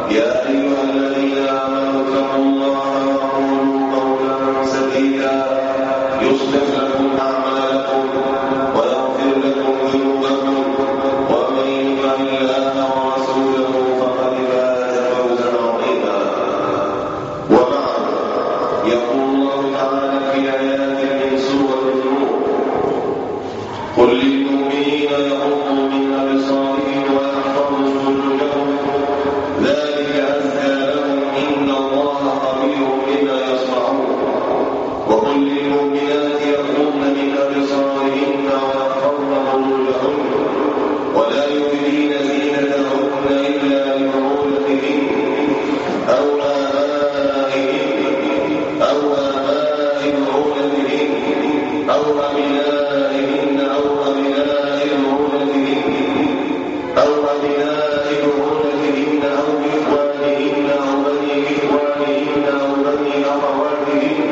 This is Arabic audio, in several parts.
يا أيها الذين آمنوا اتقوا الله وقولوا قولا سديدا يصلح لكم أعمالكم ويغفر لكم ذنوبكم ومن يطع الله ورسوله فقد فاز فوزا عظيما. وبعد، يقول الله تعالى في آيات من سورة النور: قل للمؤمنين يغضوا من أبصارهم ويحفظوا فروجهم ذلك أزكى لهم إن الله خبير بما يصنعون. وقل للمؤمنات يغضن من أبصارهن ويحفظن فروجهن ولا يبدين زينتهن إلا لبعولتهن أو آبائهن أو آباء بعولتهن أو أبنائهن أو أبناء بعولتهن أو أبناء بعولتهن أو إخوانهن أو بني إخوانهن أو بني أخواتهن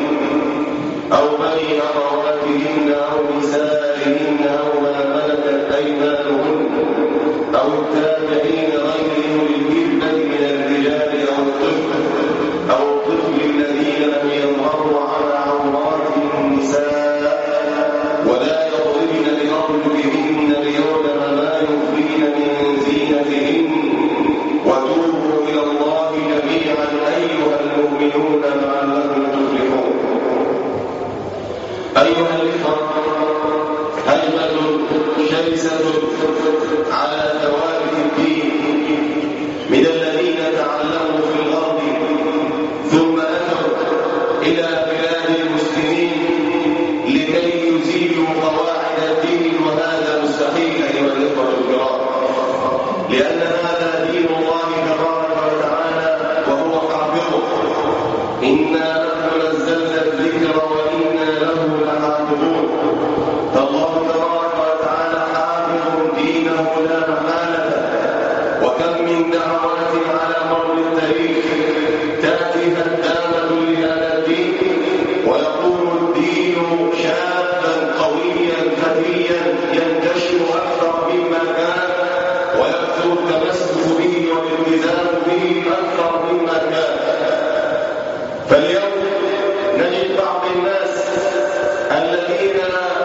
أو نسائهن أو ما ملكت أيمانهن أو التابعين غير أولي الإربة من الرجال أو الطفل الذين لم يظهروا على عورات النساء ولا يضربن بأرجلهن ليعلم ما يخفين من زينتهن وتوبوا إلى الله جميعا أيها المؤمنون لعلكم تفلحون. أيها الإخوة، هجمة شرسة على ثوابت الدين من الذين تعلموا في الأرض ثم أتوا إلى بلاد المسلمين لكي يزيلوا قواعد الدين، وهذا مستحيل أيها الإخوة الكرام، لأن هذا دين الله تبارك وتعالى وهو حافظه. إنا نحن نزلنا الذكر وإنا له لحافظون. فالله تبارك وتعالى حافظ دينه لا محالة. وكم من دعوات على مر التاريخ تأتي هدامة لهذا الدين ويقوم الدين شابا قويا فتيا ينتشر أكثر مما كان ويكثر التمسك به والالتزام به أكثر مما كان. فاليوم نجد بعض الناس الذين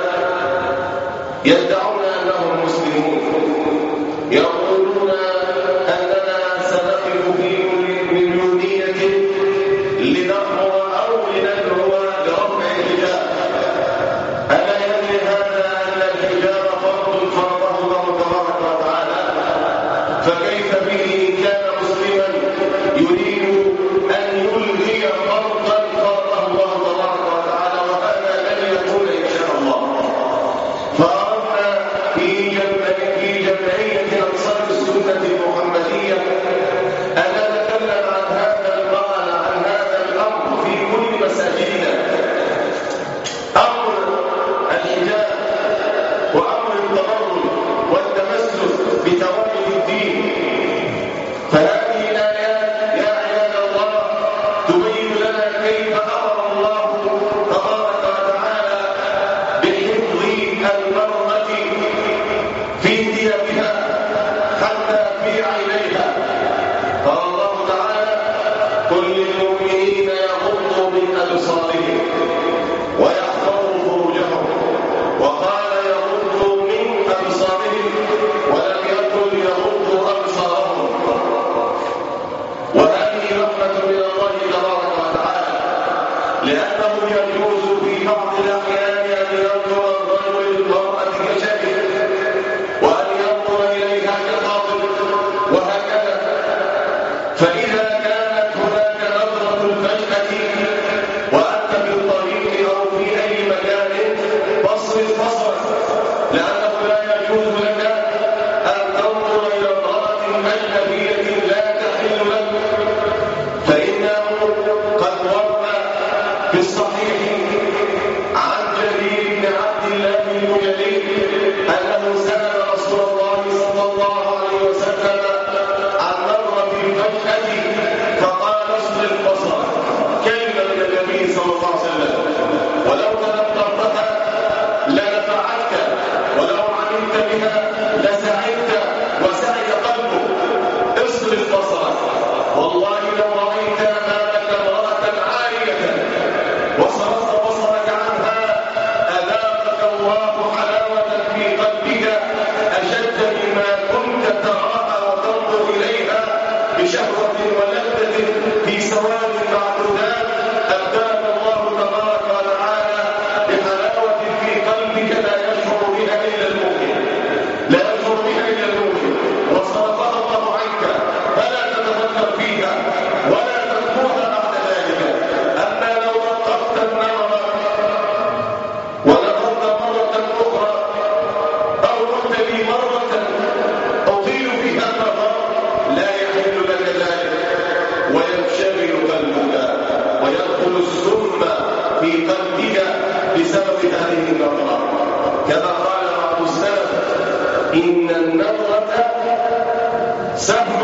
يدعون أنهم مسلمون يقولون أننا سنقف في مليونية لنأمر أو لندعو لرفع الحجاب. ألا يدري هذا أن الحجاب فرض فرضه الله تبارك وتعالى؟ فكيف به إن كان مسلما يريد أن يلغي فرضا فرضه الله تبارك وتعالى، وهذا لن يكون إن شاء الله. فأردنا في جمعية أنصار السنة المحمدية أن نتكلم عن هذا الأمر في كل مساجدنا، أمر الحجاب وأمر التبرج والتمسك بتوابع الدين. فهذه الآيات يا عباد الله تبين لنا كيف أمر الله تبارك وتعالى بحفظ المرأة في ثيابها حتى في عينيها. قال الله تعالى: قل للمؤمنين يغضوا من أبصارهم ويحفظوا فروجهم. وقال يغضوا من أبصارهم ولم يقل يغضوا أبصارهم. وهذه رحمة من الله تبارك وتعالى، لأنه يجوز في بعض الأحيان أن ينظر الرجل للمرأة كشبه وأن ينظر إليها كخاطب وهكذا. فإذا كانت هناك نظرة الفجأة وأنت في الطريق أو في أي مكان فاصرف بصرك، لأنه لا يجوز لك أن تنظر إلى امرأة أجنبية لا تحل لك. فإنه قد ورد في الصحيح عن جرير بن عبد الله المجلي أنه سأل رسول الله صلى الله عليه وسلم عن نظرة الفجأة فقال: اصرف بصرك. كلمة من النبي صلى الله عليه وسلم، ولو تذكرتها لنفعتك ولو علمت بها لسعدت وسعد قلبك. اصرف بصرك. فيها ولا تتركها بعد ذلك. أما لو وقفت النظر ونظرت مرة أخرى أو قلت لي مرة أطيل فيها النظر لا يحل لك ذلك، وينشغل قلبك ويدخل السم في قلبك بسبب هذه النظرة. كما قال بعض السلف: إن النظرة سهم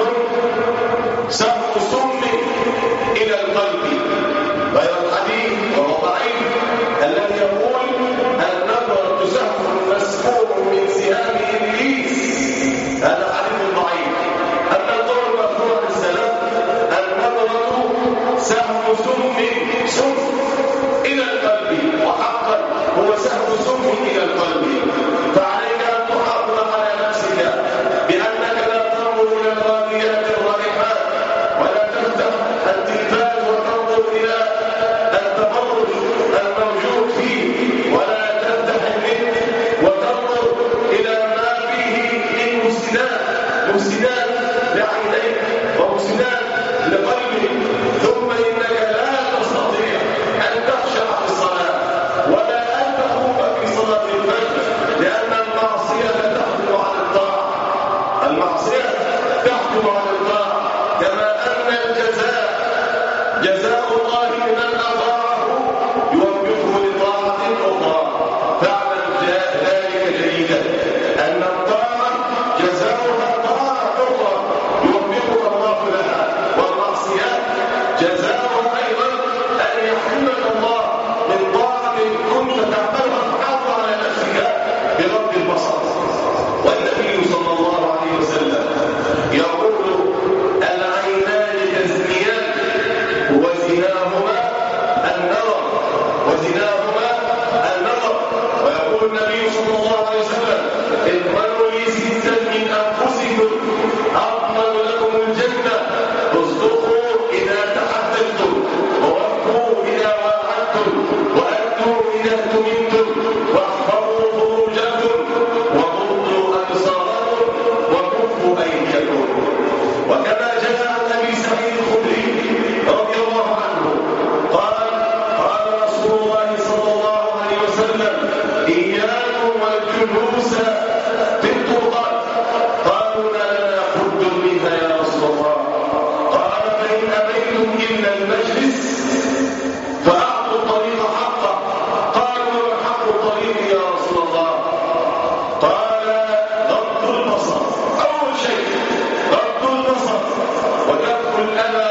سم إلى القلب. غير الحديث وهو ضعيف الذي يقول النظرة سهم مسموع من سهام إبليس، هذا حديث ضعيف. أما القول المذكور عن السلف النظرة سهم سم إلى القلب، وحقا هو سهم سم إلى القلب. فعليك أن تحافظ على نفسك بأنك لا تنظر إلى الغاليات الرائحات، ولا تفتح التلفاز وتنظر إلى التبرج الموجود فيه، ولا تفتح النت وتنظر إلى ما فيه من مفسدات لعينيك ومفسدات لقلبك. ثم إنك لا تستطيع أن تخشع في الصلاة ولا أن تقوم في صلاة الفجر، لأن المعصية تحكم على الطاعة. المعصية تحكم على الطاعة، كما أن الجزاء جزاء الله لمن أطاعه يوفقه لطاعة أخرى. فاعلم ذلك جيدا أن الطاعة جزاؤها طاعة أخرى يوفقك الله لها، والمعصية جزاؤها أيضا أن يحرمك الله من طاعة كنت تعملها تحافظ على نفسك بغض البصر. والنبي صلى الله عليه وسلم يقول: العينان تزنيان وزناهما النظر. ويقول النبي صلى الله عليه وسلم: اضمنوا لي ستا من أنفسكم أضمن لكم الجنة، اصدقوا إذا تحدثتم، ووفوا إذا وعدتم، وأدوا إذا اؤتمنتم، واحفظوا فروجكم، وغضوا أبصاركم، وكفوا أيديكم. وكما جاء عن أبي سعيد الخدري رضي الله عنه قال: قال رسول الله صلى الله عليه وسلم: إياكم والجلوس في الطرقات. قالوا: لا لنا خد منها يا رسول الله. قال: فإن أبيتم إلا المجلس فأعطوا الطريق حقه. قالوا: وما حق الطريق يا رسول الله؟ قال: غض البصر. أول شيء غض البصر وكف الأذى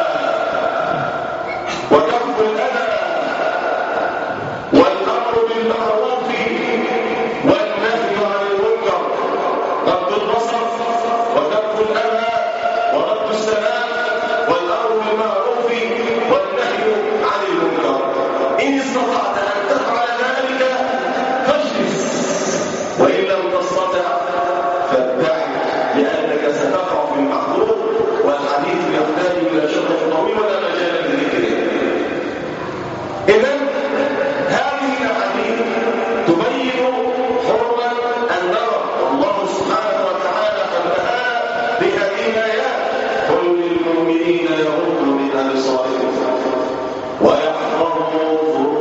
والأمر بالمعروف والنهي عن المنكر. غض البصر وكف الأذى ورد السلام والأمر بالمعروف والنهي عن المنكر. إن استطعت أن تفعل ذلك فاجلس، وإن لم تستطع فابتعد، لأنك ستقع في المحظور، والحديث يحتاج إلى شرح طويل ولا مجال لذكره. إذن هذه الأحاديث تبين حرمة النظر، والله سبحانه وتعالى قد نهى بهذه الآيات: قل للمؤمنين يغضوا من أبصارهم ويحفظوا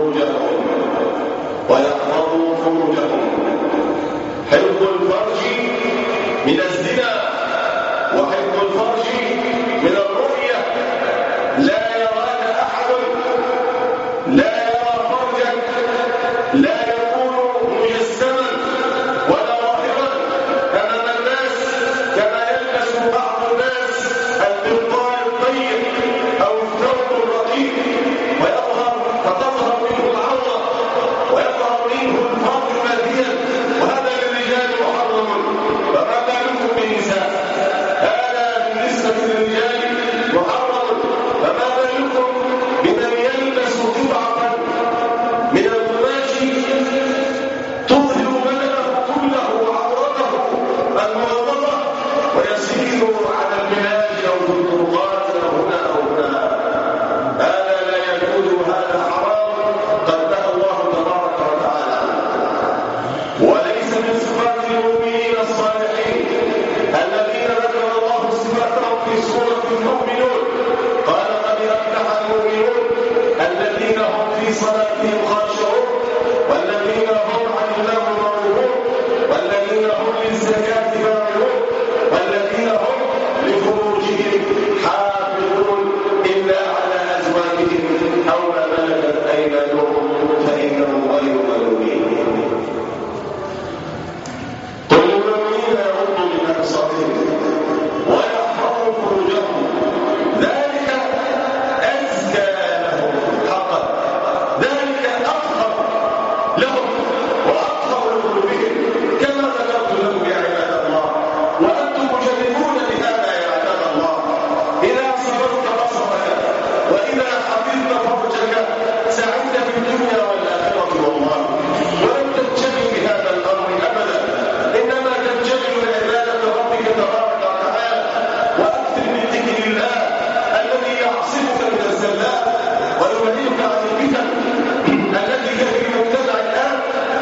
فروجهم. حفظ الفرج من الزنا وحفظ الفرج من الرؤية. لا يراك أحد، لا يرى فرجك، لا يكون مجسما ولا ظاهرا أمام الناس، كما يلبس بعض الناس البرقال الطيب أو الثوب الرقيق فتظهر منه العورة ويظهر منه الفرج ماديا، وهذا للرجال محرم. فما بالكم بالنساء؟ هذا بالنسبة للرجال محرم، فما بالكم بمن يلبس قطعة من القماش تظهر بدنه كله وعورته المغلظة ويسير على البلاد أو في الطرقات أو هنا أو هنا. هذا لا يجوز، هذا حرام قد نهى الله تبارك وتعالى. وليس من صفات المؤمنين الصالحين الذين ذكر الله صفاتهم في سورة المؤمنون الذين هم في صلاتهم خاشعون والذين هم عن اللغو معرضون والذين هم للزكاة فاعلون والذين هم لفروجهم حافظون إلا على أزواجهم أو ما ملكت أيمانهم فإنهم غير ملومين. قل للمؤمنين يغضوا من أبصارهم ويحفظوا فروجهم ذلك أزكى لهم حقا ذلك أطهر لهم وأطهر لقلوبهم كما ذكرت لكم يا عباد الله وأنتم مجربون بهذا يا عباد الله. إذا صبرت بصرك وإذا حفظت فرجك سعدت في الدنيا والآخرة والله. ولن تنجبي بهذا الأمر أبدا إنما تنجبي بعبادة ربك تبارك وتعالى وأكثر من ذكر الله الذي يعصمك من الزلات ويبعدك عن الفتن التي هي في المجتمع الآن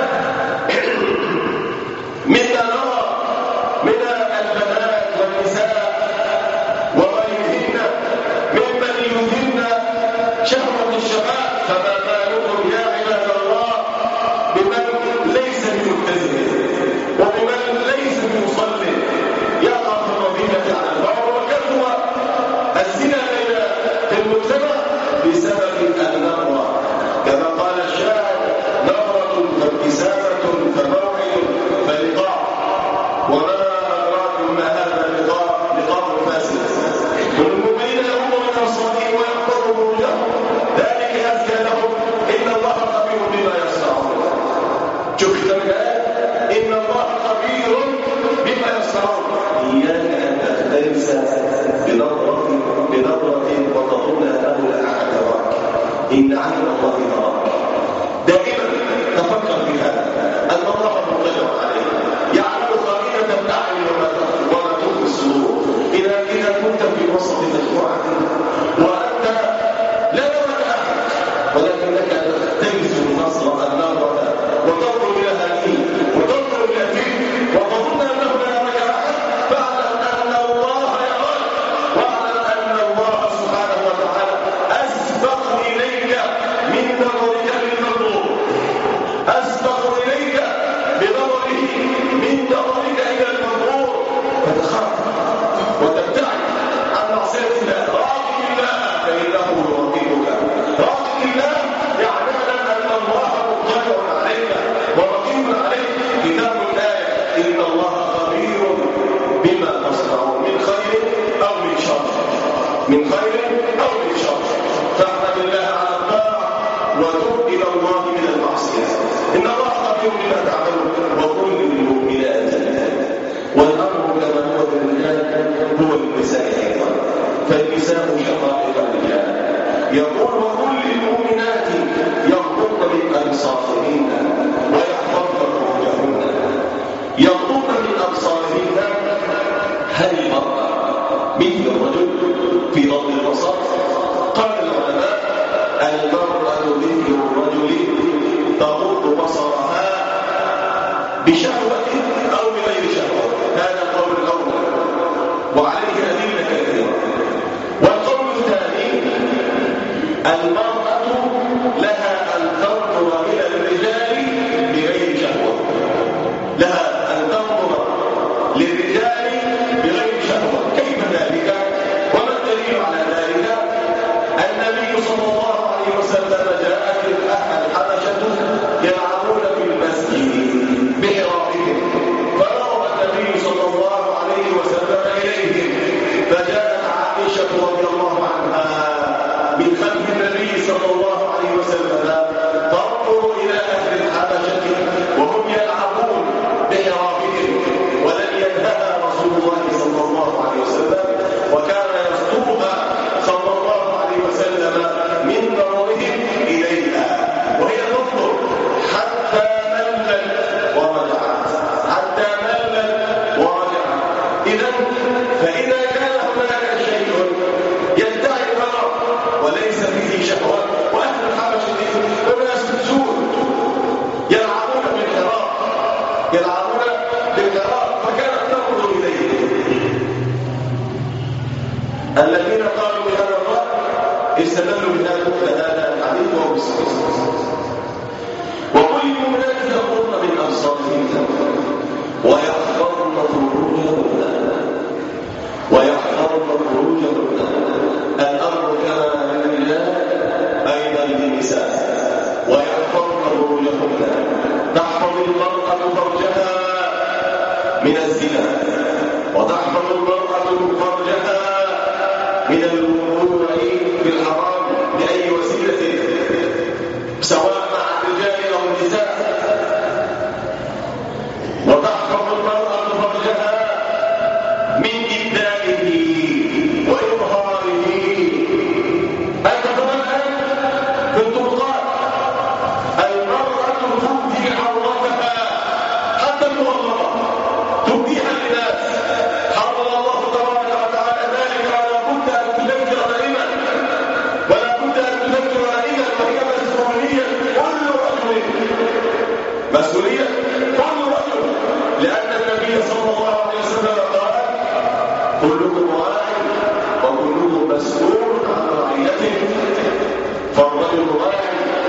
مما نرى من البنات والنساء وغيرهن ممن يذهبن شهوة الشباب. فما بالكم يا عباد الله بمن ليس بملتزم وبمن ليس بمصلي يقع في الرذيلة على البعض وكثر الزنا في المجتمع بسبب النظرة كما قال الشاعر نظرة فابتسامة فموعد فلقاء وما أدراكم ما هذا لقاء فاسد. والمؤمنين يغضوا من أبصارهم ويحفظوا فروجهم ذلك أزكى لهم إن الله خبير بما يصنعون. شوف الآية إن الله خبير بما يصنعون. إياك أن تختلس بنظرة وتظن أنه لا أحد يراك إن عين الله يراك. دائما تفكر في هذا أن الله مطلع عليك يعلم خائنة الأعين وما تخفي الصدور. إذا كنت في وسط مجموعة وأنت لا يراك أحد ولكنك تختلس النظرة وتنظر إلى هذه وتنظر إلى تلك وتظن أنه لا يراك أحد فاعلم أن الله يراك واعلم أن الله سبحانه وتعالى أسبق إليك من نظرك للمنظور أسبق إليك بنظره من نظرك إلى المنظور فتخاف وتبتعد عن معصية الله. راقب الله فإنه يراقبك. راقب الله يعلم أن الله مطلع عليك ورقيب عليك. كتاب الآية إن الله خبير بما تصنعون من خير أو من شر من خير أو من شر. فاحمد الله على الطاعة وتب إلى الله من المعصية. إن الله خبير بما تعملون. وقل للمؤمنات والأمر كما هو للرجال هو للنساء أيضا فالنساء شقائق الرجال. يقول وقل للمؤمنات يغضضن من أبصارهن ويحفظن فروجهن. يغضضن من أبصارهن هل المرأة مثل الرجل في غض البصر؟ قال العلماء المرأة مثل الرجل تغض بصرها بشهوة أو بغير شهوة. هذا القول الأول وعليه أدلة كثيرة. والقول الثاني المرأة لها أن تنظر إلى الرجال بغير شهوة. لها أن تنظر للرجال بغير شهوة. كيف ذلك؟ وما الدليل على ذلك؟ النبي صلى الله عليه وسلم جاءت الحبشة يلعبون في المسجد بحرابهم فنظر النبي صلى الله عليه وسلم إليهم فجاءت عائشة رضي الله عنها من خلف النبي صلى الله عليه وسلم تنظر إلى أهل الحبشة وهم يلعبون بحرابهم ولم ينهها رسول الله صلى الله عليه وسلم وكان يسترها صلى الله عليه وسلم من نظرهم إليها وهي تنظر حتى ملت ورجعت فإذا كان هناك شيء يدعي الغرض وليس فيه شهوة وأهل الحبشة أناس سود يلعبون بالحراب فكانت تنظر إليه. الذين قالوا بهذا الرأي استدلوا بهذا الحديث وهو بالصحيح. وقل للمؤمنات يغضضن من أبصارهن ويحفظن فروجهن الأمر كما لله أيضا للنساء ويحفظن فروجهن. تحفظ المرأة فرجها من الزنا وتحفظ المرأة فرجها من الوقوع في الحرام بأي وسيلة سواء مع الرجال أو النساء. وتحفظ المرأة فرجها من إبدائه وإظهاره. أنت كمان في الطرقات المرأة تبدي عورتها حتى المغلظة تبديها للناس. حرم الله تبارك وتعالى ذلك ولا بد أن تذكر دائما ولا بد أن تذكر دائما وهي مسؤولية كل رجل لأن النبي صلى الله عليه وسلم قال كلكم راع وكلكم مسؤول عن رعيته. فالرجل راع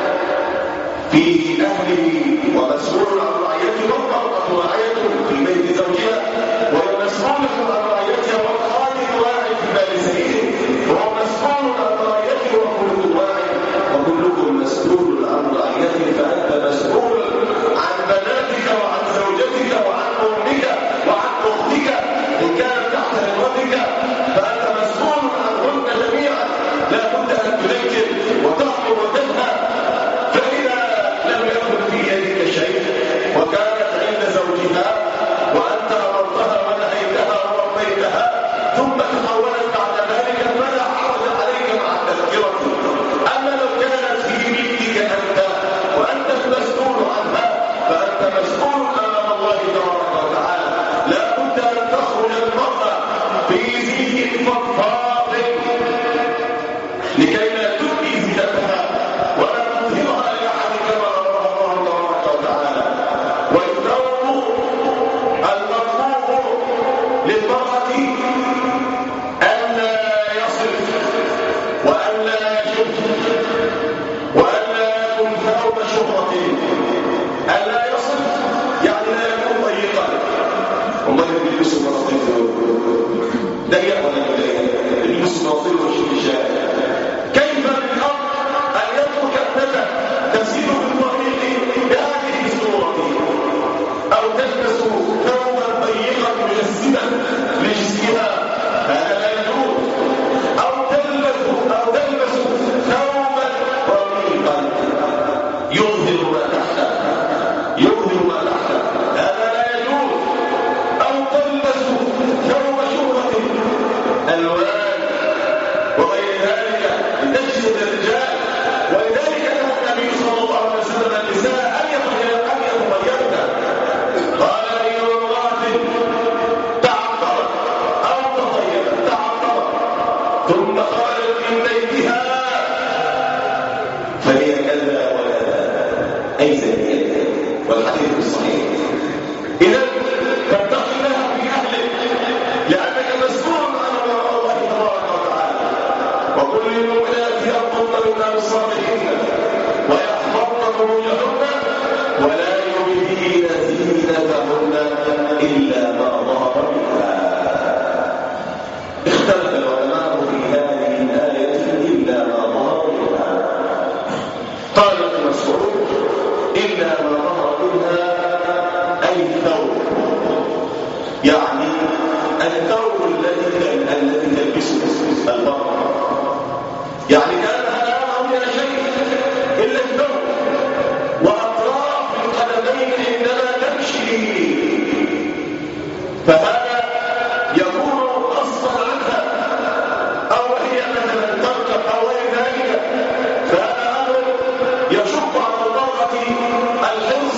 في أهله ومسؤول عن رعيته والمرأة راعية في بيت زوجها وهي مسؤولة عن رعيتها والخادم راع في مال سيده وهو مسؤول عن رعيته وكلكم راع وكلكم مسؤول عن رعيته. فأنت مسؤول عن بناتك وعن زوجتك وعن أمك وعن أختك إن كانت تحت نظرتك فأنت مسؤول عنهن جميعا. لا بد أن تذكر وتأمر وتنهى. فإذا لم يكن في يدك شيء وكانت عند زوجها وأنت أمرتها ونهيتها وربيتها ثم تحولت بعد ذلك فلا حرج عليك مع التذكرة. أما لو كانت في ملكك أنت وأنت المسؤول عنها فأنت مسؤول أمام الله تبارك وتعالى. لا بد أن تخرج المرأة في زي فضفاض لكي لا تبدي زينتها ولا تظهرها لأحد كما أمرها الله تبارك وتعالى. والثوب المطلوب للمرأة ألا يصف وألا يشد وألا يكون ثوب شهرة. ألا يصف يعني لا يكون ضيقا. وما يلبسوا مناطيل ضيق ولا ضيق يلبسوا مناطيل وشيشات. كيف للأرض أن يترك ابنته تسير بالطريق بهذه الصورة أو تلبس ثوبا ضيقا مجسما لجسمها؟ هذا لا يجوز. أو تلبس ثوبا رقيقا يظهر ما تحته هذا لا يجوز. أو تلبس ثوب شهرة ألوان وغير ذلك لتجذب الرجال. ولذلك نهى النبي صلى الله عليه وسلم النساء أن يتغيرن. قال أي امرأة تعطرت أو تطيبت ثم خرجت من بيتها فهي كذا ولا أي زكية. والحديث الصحيح. إذا فاتق الله في أهلك لأنك مسؤول عن الله تبارك وتعالى. وقل للمؤمنات يغضضن من أبصارهن ويحفظن فروجهن ولا يبدين زينتهن إلا ما ظهر منها. اختلف العلماء في هذه الآية إلا ما ظهر منها. قال ابن مسعود إلا ما ظهر منها أي الثوب، يعني الثوب الذي تلبسه المرأة. يعني كانها لا يظهر منها شيء إلا الثوب وأطراف القدمين عندما تمشي. فهذا يكون غصبا عنها أو هي مثلا تركب أو غير ذلك. فهذا أمر يشق على المرأة الحفظ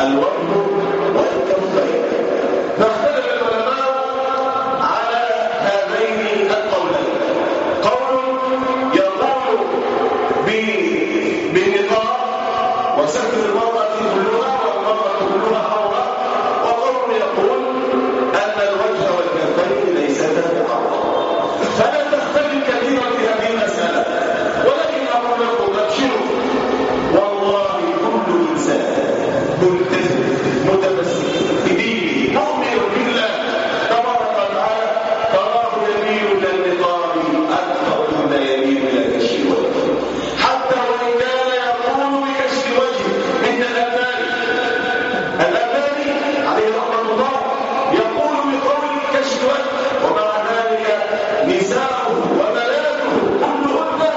الوجه والكفين. فاختلف العلماء على هذين القولين. قول يقول بالنقاب وستر المرأة كلها والمرأة كلها عورة، وقول يقول أن الوجه والكفين ليستا بعورة. فلا تختلف كثيرا في هذه المسألة، ولكن أقول لكم أبشروا، والله كل إنسان ملتزم متمسك بدينه مؤمن بالله تبارك وتعالى تراه يميل إلى النقاب أكثر مما يميل إلى كشف الوجه، حتى وإن كان يقول بكشف الوجه مثل الألباني عليه رحمة الله يقول بقول كشف الوجه، ومع ذلك نساءه وبناته كلهن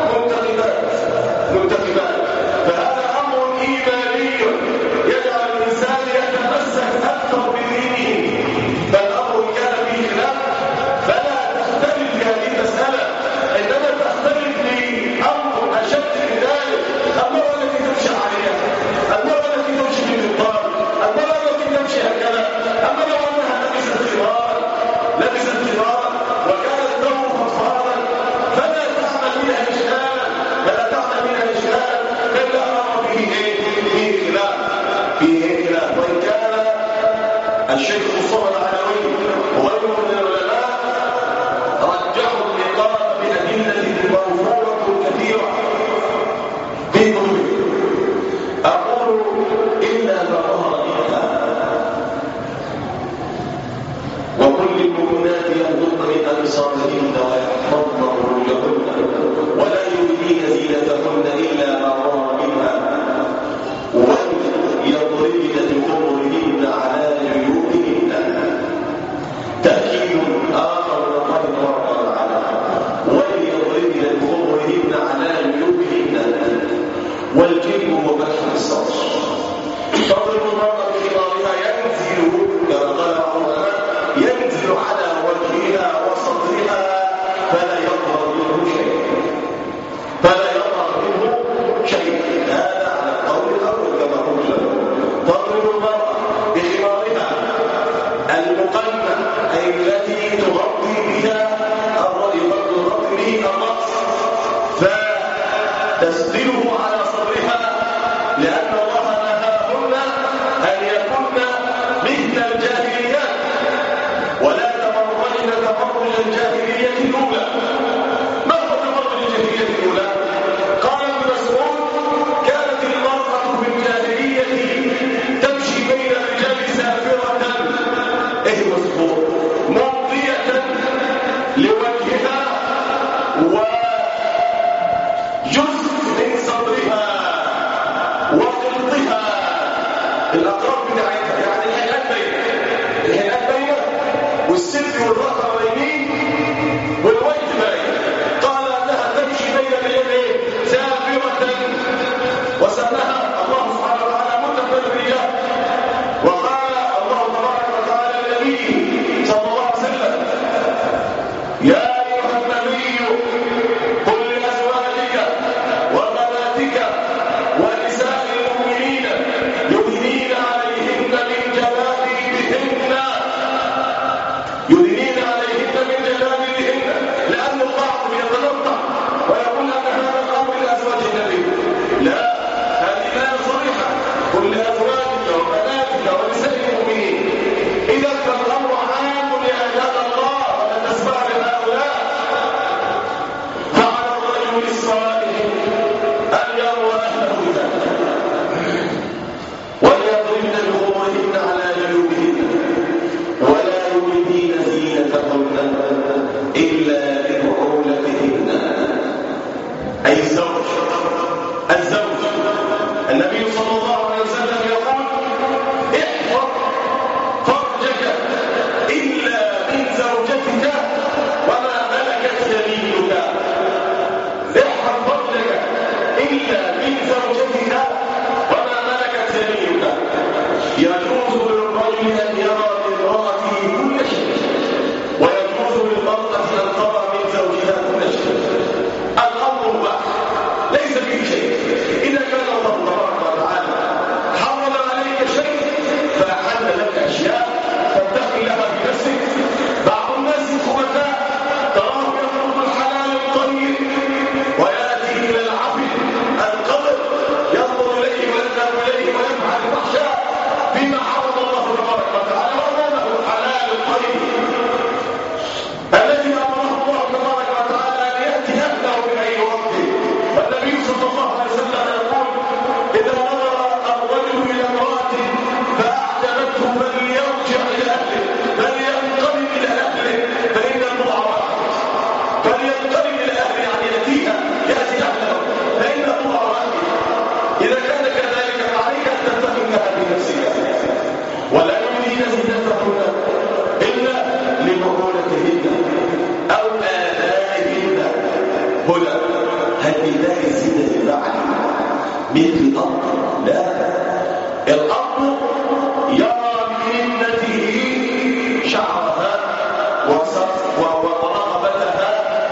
منتقبات. فهذا أمر إيماني يجعل الإنسان يتمسك أكثر بدينه، فالأمر كان فيه خلاف. فلا تختلف في هذه المسألة، إنما تختلف في أمر أشد من ذلك. المرأة التي تمشي عليها، المرأة التي تمشي بالمطار، المرأة التي تمشي هكذا، أما لو أنها لبست خمارا وكانت ثوب فضفاضا فلا تعمل منها إشكالا، إلا أمر فيه خلاف. وإن كان الشيخ مصطفى العلوي وغيره من العلماء رجحوا النقاب بأدلة موفورة كثيرة في كتبه. أقول إلا ما ظهر منها، وكل المؤمنات يغضضن من أبصارهن ويحفظن فروجهن ولا يبدين زينتهن إلا ما ظهر منها وليضربن بخمرهن على جيوبهن. تأكيد آخر من الله تبارك وتعالى، وليضربن بخمرهن على جيوبهن. والجيب هو فتح الصدر. تضرب المرأة بخمارها ينزل كما قال العلماء ينزل على وجهها وصدرها فلا يظهر منه شيء. هذا على القول الأول كما قلت لكم. تضرب المرأة بخمارها المقلمة أي التي تغطي بها الرأس فتسدله على صدرها، لأن الله نهاهن أن يكن مثل الجاهليات ولا تبرجن تبرج الجاهلية الأولى. ما هو تبرج الجاهلية الأولى؟ قال ابن مسعود كانت المرأة في الجاهلية تمشي بين الرجال سافرة مغطية لوجهها وجزء من صدرها وقلطها الأطراف بتاعتها، يعني الهيئات باينة والسلك والرقبة باينين والوجه باين. قال انها تمشي بين اليدين سافرة، وسماها الله سبحانه وتعالى متقبل الرجال. وقال الله تبارك وتعالى للنبي صلى الله عليه وسلم يا ايها النبي قل لازواجك وبناتك ونساء المؤمنين يدنين عليهن من جلابيبهن فليرجع إلى أهله، فلينقلب إلى أهله، فإن البضع واحد. فلينقلب إلى أهله يعني يأتي أهله، فإن البضع واحد. إذا كان كذلك فعليك أن تتقنها بنفسك، ولا يؤذين زينتهن إلا لبعولتهن أو آبائهن. هنا هل إيذاء زينة البعل مثل الأب؟ لا، الأب يرى بابنته شعرها ورغبتها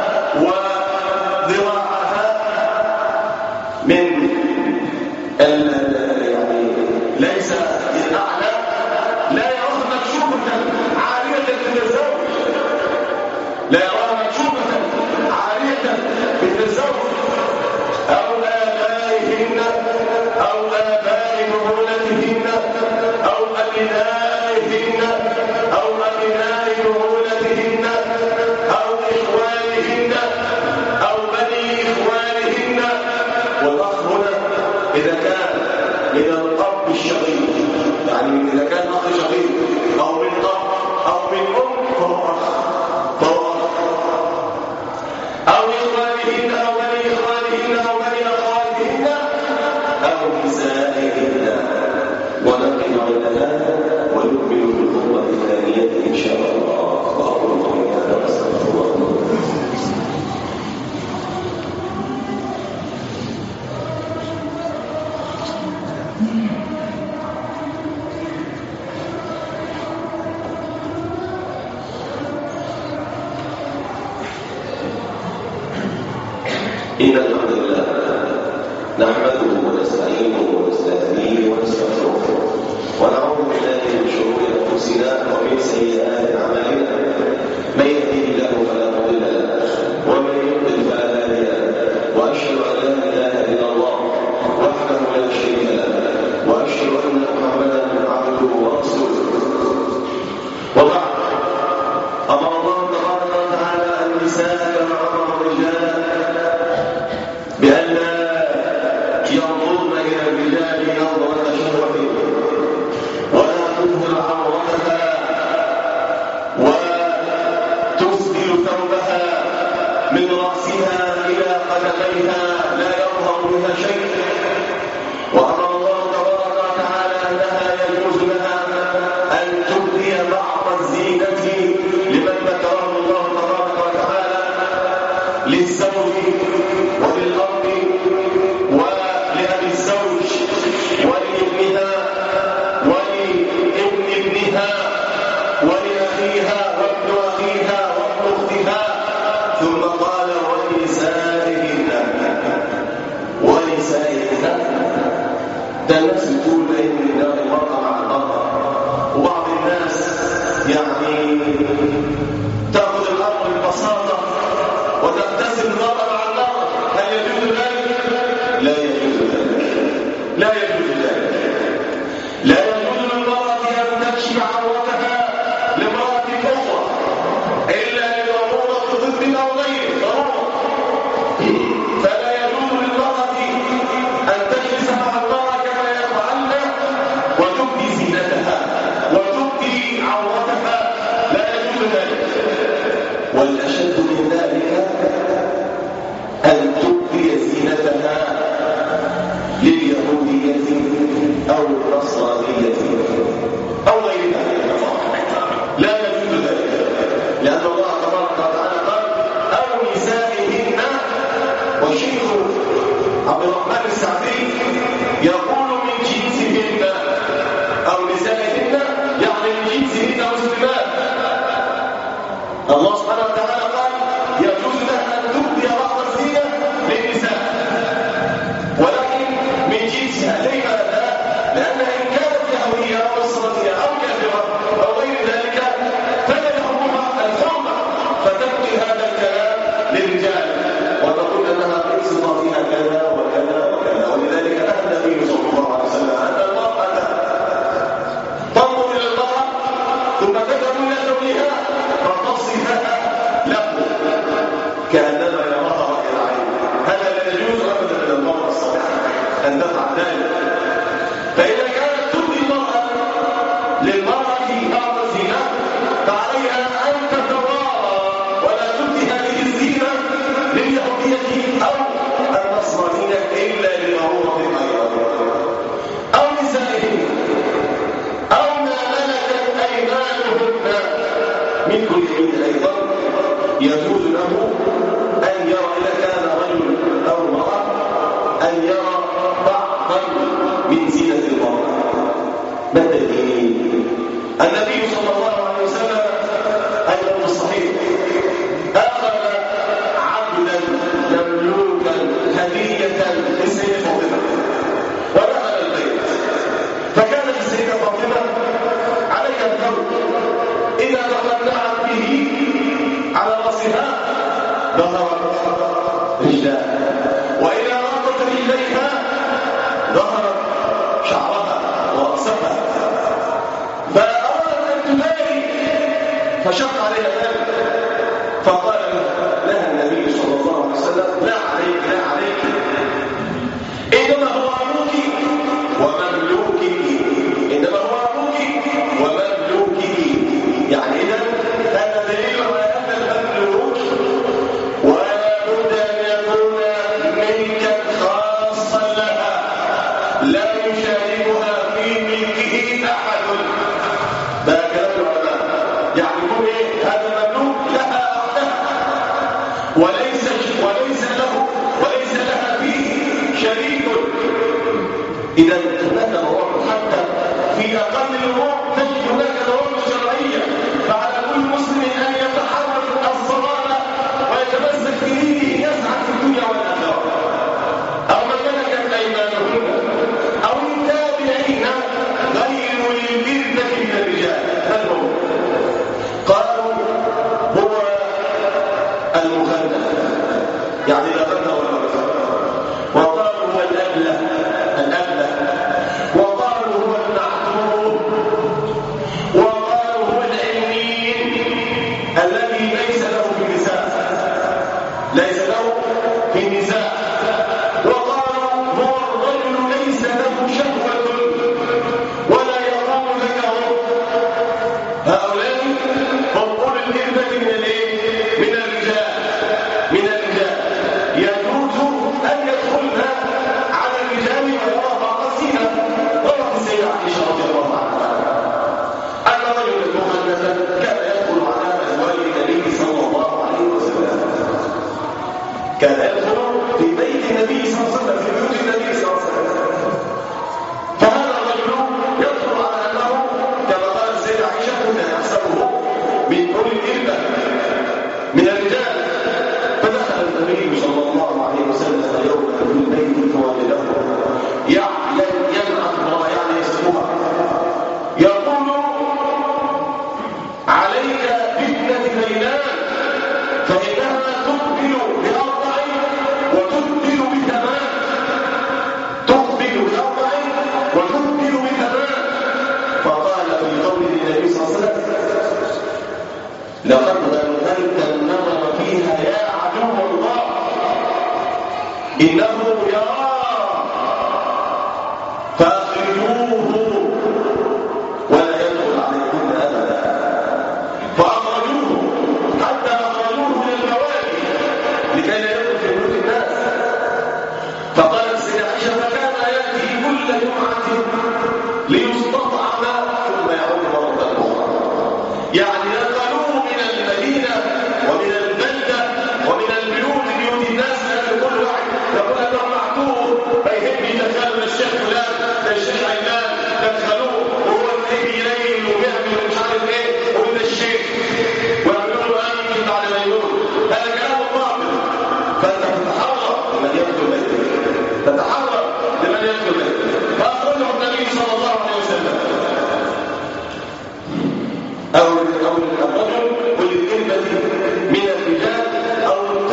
وذراعها من يعني ليس الأعلى، لا يراها مكشوفة عارية بالتزوج، لا يراها مكشوفة عارية بالتزوج. أو آبائهن أو آباء بعولتهن أو أبنائهن أو أبناء بعولتهن أو إخوانهن أو بني إخوانهن. والأخ هنا إذا كان من الأب الشقيق، يعني إذا كان أخ شقيق أو من أب أو من أم فهو أخ، أو إخوانهن أو بني إخوانهن أو بني أخواتهن أو نسائهن. ونقل عند هذا ونؤمن بالخطبة الثانية إن شاء الله. وأقول قولي هذا وأستغفر الله. إن الحمد لله نحمده ونستعينه ونستهديه ونستغفره ونعوذ بالله من شرور أنفسنا ومن سيئات أعمالنا. من يهده الله فلا مضل له ومن يضلل فلا هادي له. وأشهد أن لا إله إلا الله وحده لا شريك له وأشهد أن محمدا عبده ورسوله. وبعد، أمر الله تبارك وتعالى النساء كما أمر الرجال بأن لا ينظرن إلى الرجال نظرة شهوة ولا تظهر عورتها وتسدل ثوبها من رأسها إلى قدميها لا يظهر منها شيء. وأمر الله تبارك وتعالى أنها يجوز لها أن تبدي بعض الزينة لمن ذكره الله تبارك وتعالى للزوج وللأب ولأبي الزوج ولابنها ولابن ابنها ولأخيها وابن أخيها وابن أختها. ثم قال ونسائهن. ده الناس بتقول بأن المرأة مع المرأة، وبعض الناس يعني تأخذ الأمر ببساطة وتغتسل المرأة مع المرأة. هل يجوز ذلك؟ لا يجوز ذلك، لا يجوز ذلك. لا يجوز للمرأة أن تكشف عورتها لامرأة أخرى إلا لضرورة طب أو غيره ضرورة. فلا يجوز للمرأة أن تجلس مع المرأة كما يفعلن وتبدي زينتها وتبدي عورتها، لا يجوز ذلك. والأشد من ذلك أن تبدي زينتها لليهودية أو النصرانية أو غيرها، لا يجوز ذلك. لأن الله تبارك وتعالى قال أو نسائهن. والشيخ عبد الرحمن السعدي يقول من جنسهن أو نسائهن، يعني من جنسهن مسلمات. الله سبحانه وتعالى قال يجوز لها أن تبدي بعض الزينة للنساء، ولكن من جنسها. ليه هذا؟ لأنها إن كانت يهودية أو نصرانية أو كافرة أو غير ذلك فلا يحرمها الحرمة، فتبقي هذا الكلام للرجال وتقول أنها قصة فيها كذا وكذا وكذا. ولذلك نهى النبي صلى الله عليه وسلم أن المرأة تنظر إلى المرأة ثم تذهب إلى زوجها فتصفها له كأنما يراها رأي العين. هذا لا يجوز أبدا من المرأة الصالحة أن تفعل ذلك. فإذا كانت تبدي المرأة للمرأة ملك اليمين أيضا يجوز له أن يرى إذا كان رجل أو امرأة أن يرى بعضا من زينة المرأة. ما الدليل؟ النبي صلى الله عليه وسلم أيضا في الصحيح أخذ عبدا مملوكا هدية للسيدة فاطمة ودخل البيت، فكانت السيدة فاطمة عليها الثوب إذا تقنعت به على رأسها ظهرت رجلها، وإذا ربطت رجليها ظهرت شعرها ورأسها، فأرادت أن تباري فشق عليها ذلك، فقال لها النبي صلى الله عليه وسلم لا عليك لا عليك، إنما هو أبوك ومملوكك، إنما هو أبوك ومملوكك. يعني إذا هذا دليل على أن المملوك ولا بد أن يكون ملكا خاصا لها لا يشاركها في ملكه أحد. ده كلام العلماء، يعني يكون هذا مملوك لها وحدها وليس لها فيه شريك. إذا هناك مواقف حتى في أقل الأمور تجد هناك ضوابط شرعية، فعلى كل مسلم أن يتحرك الصلاة ويتمسك بدينه يسعد في الدنيا والآخرة. أو من ملكت أيمانهن أو التابعين غير البردة من الرجال، بل هم قالوا هو المخنث يعني لا ذكر ولا أنثى، وقالوا هو الأبله وقالوا هو المعذور، وقالوا هو العلمين الذي ليس له في النساء، وقالوا هو الرجل ليس له شهوة ولا يقوم ذكره. هؤلاء هم أولي الإربة من الرجال يجوز أن يدخلنا على الرجال ويرى بعض الزينة. روت السيدة عائشة رضي الله عنها أن رجلا مخنثا كان يدخل على أزواج النبي صلى الله عليه وسلم، كان يدخل في بيت النبي صلى الله عليه وسلم، في بيوت النبي صلى الله عليه وسلم. فهذا الرجل يدخل على أنه كما قال السيدة عائشة كنا نحسبه من أولي الإربة من الرجال. فدخل النبي صلى الله عليه وسلم يوما في البيت فوجده ينعت امرأة يعني يسمها يقول عليك فتنة ليلان فإنها تقبل بأربع وتدبر بثمان، فقال في قول النبي صلى الله عليه وسلم لقد غلغلت النظر فيها يا عدو الله إنه يرى، فأخرجوه ولا يدخل عليكم أبدا. فأخرجوه حتى أخرجوه من الموالي لكي لا يدخل في بيوت الناس. فقالت السيدة عائشة فكان يأتي كل جمعة ليستطعم ثم يعود مرة أخرى، يعني نقلوه من المدينة ومن البلدة ومن البيوت الناس، لأن كل واحد يقول أنه معتوه فيهب يدخلوا للشيخ فلان للشيخ علان يدخلوه وهو اللي يليل ويعمل مش عارف ايه ومن الشيخ ويعملوا له آمن بعد ما يقول هذا كلام باطل. فأنت تتحرر لمن يدخل بيتك، تتحرر لمن يدخل بيتك. فأخرجه النبي صلى الله عليه وسلم أو الرجل وللكلمة من الرجال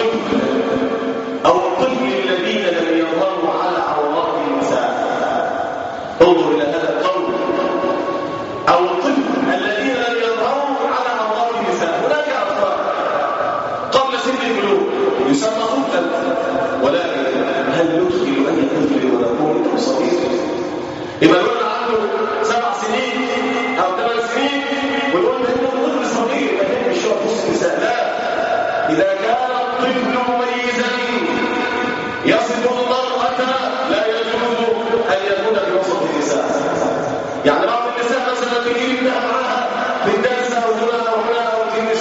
أو الطفل الذين لم يظهروا على عورات النساء. انظر إلى هذا القول، أو الطفل الذين لم يظهروا على عورات النساء. هناك أطفال قبل سن البلوغ يسمى طفلا، ولكن هل ندخل أي طفل ونقول صغير؟ يبقى الولد عنده 7 سنين أو 8 سنين ويقول إنه طفل صغير ما يهمش يشوف وسط النساء. لا، إذا كان الطفل مميزا يصف المرأة لا يجوز أن يكون في وسط النساء. يعني بعض النساء مثلا تجيب لها معها في الدرس أو هنا أو هنا أو في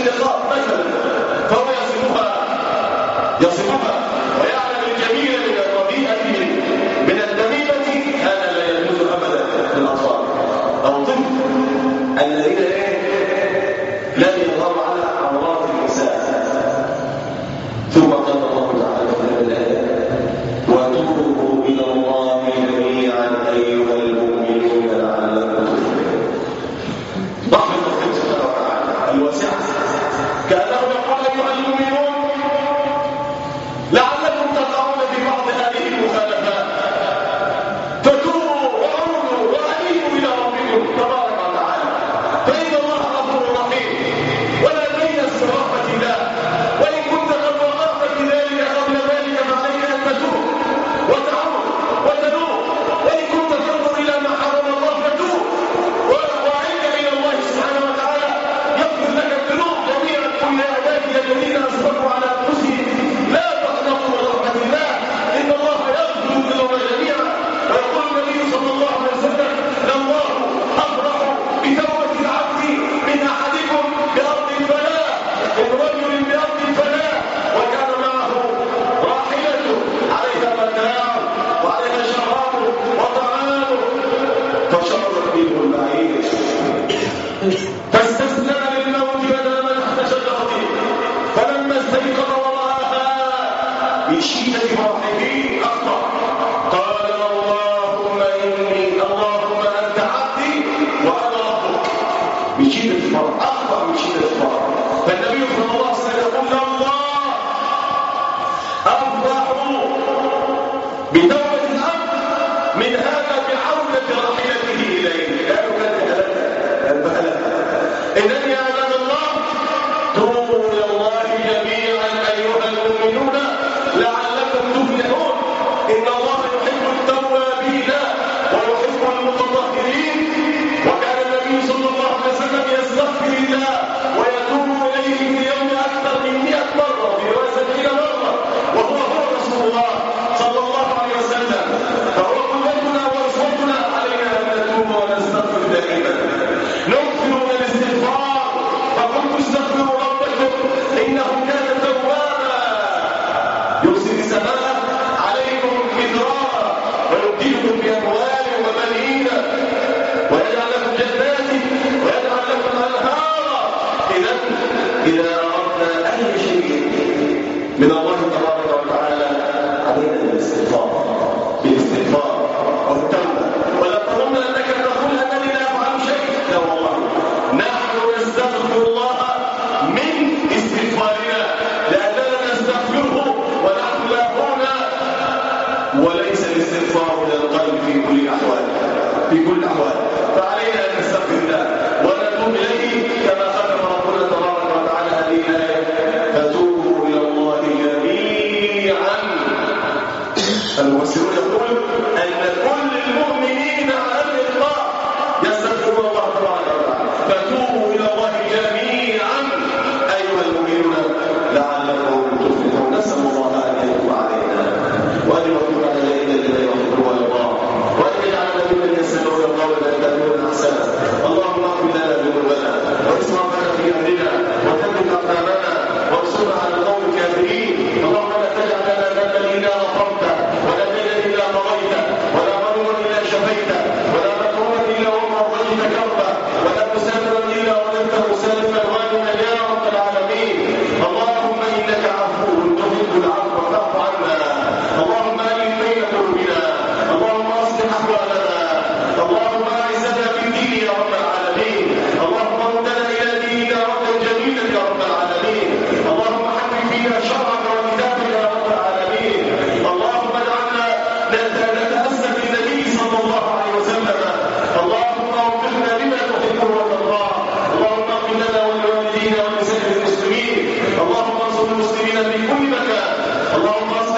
اللقاء مثلا فهو يصفها ويعلم الجميل من الرديئة من الدميمة، هذا لا يجوز أبدا للأطفال أو الطفل الذين لا يظهروا على عورات النساء. ثم قال الله تعالى في الآية: وتوبوا إلى الله جميعا أيها المؤمنون لعلكم تفلحون. رحمة الله سبحانه وتعالى الواسعة كأنه يقول: أيها المؤمنون لعلكم تقعون في بعض هذه المخالفات، فتوبوا وعودوا وأنيبوا إلى ربكم تبارك وتعالى، فإن الله غفور رحيم. ولا تيأس من رحمة الله، وإن كنت قد وقعت في ذلك قبل ذلك فعليك أن تتوب وتعود وتنوب، وإن كنت تنظر إلى ما حرم الله فتوب وأعد إلى الله سبحانه وتعالى يغفر لك الذنوب جميعا. كل عبادي الذين أسرفوا على أنفسهم لا تقنطوا من رحمة الله، إن الله يغفر الذنوب جميعا. ويقول النبي صلى الله عليه وسلم: لله أفرح بتوبة العبد من أحدكم بأرض الفلاح، من رجل بأرض الفلاح وكان معه راحلته عليها متاعه وعليها شرابه وطعامه فشربت منه البعير فاستسلم للموت ونام تحت شجرة، فلما استيقظ ورآها من شدة فرحه أخطأ، قال: اللهم أنت عبدي وأنا ربك. من شدة الفرح أخطأ، من شدة الفرح. فالنبي صلى الله عليه وسلم يقول: الله أفرح بتوبة العبد من هذا بعودة راحلته إليه. قالوا: إنني أعلم الله، توبوا إلى الله جميعا أيها المؤمنون لعلكم تفلحون. إن الله يحب التوابين ويحب المتطهرين. وكان النبي صلى الله عليه وسلم يستغفر الله ويتوب إليه في اليوم أكثر من 100 مرة، في رواية 70 مرة، وهو رسول الله صلى الله عليه وسلم. فهو قدوتنا وأسوتنا، علينا أن نتوب ونستغفر دائما. نكثر من الاستغفار، فقلت: استغفروا ربكم إنه كان توابا يرسل السماء عليكم مدرارا ويمددكم بأموال وبنين ويجعل لكم جنات ويجعل لكم أنهارا. إذا أردنا أي شيء من الله تبارك وتعالى علينا بالاستغفار والتوبة. ولا تظن أنك تقول: أنني لا أفعل شيء. لا والله، نحن نستغفر الله من استغفارنا، لأننا نستغفره ونحن لاهون، وليس الاستغفار من القلب في كل الأحوال. فعلينا أن نستغفر الله ونتوب إليه كما ختم ربنا تبارك وتعالى هذه الآية: فتوبوا إلى الله جميعا. المفسرون يقول أن كل المؤمنين على الإطلاق يستغفرون الله تبارك وتعالى. فتوبوا إلى الله جميعا أيها المؤمنون لعلكم تفلحون. نسأل الله أن يتوب علينا وأن يتوب علينا الذين يحبون الله، وأن يجعلنا ممن يستمعون القول فيتبعون أحسنه. اللهم اغفر لنا ذنوبنا وإسرافنا في أمرنا وثبت أقدامنا وانصرنا على القوم الكافرين. اللهم لا تجعل لنا ذنبا إلا غفرته، ولا دينا إلا قضيته، ولا مريضا إلا شفيته، ولا مكروها إلا وما رضيت كربه، ولا مسافرا إلا رددته سالما غانما يا رب العالمين. اللهم إنك عفو تحب العفو فاعف عنا. اللهم ألف بين قلوبنا، اللهم أصلح أحوالنا، اللهم أعزنا بالدين يا رب العالمين. اللهم ردنا إلى ديننا ردا جميلا يا رب العالمين. اللهم حبب فينا شرعك وكتابك يا رب العالمين. اللهم اجعلنا نتأسى بالنبي صلى الله عليه وسلم. اللهم وفقنا لما تحبه وترضاه. اللهم اغفر لنا ولوالدينا ولسائر المسلمين. اللهم انصر المسلمين في كل مكان. اللهم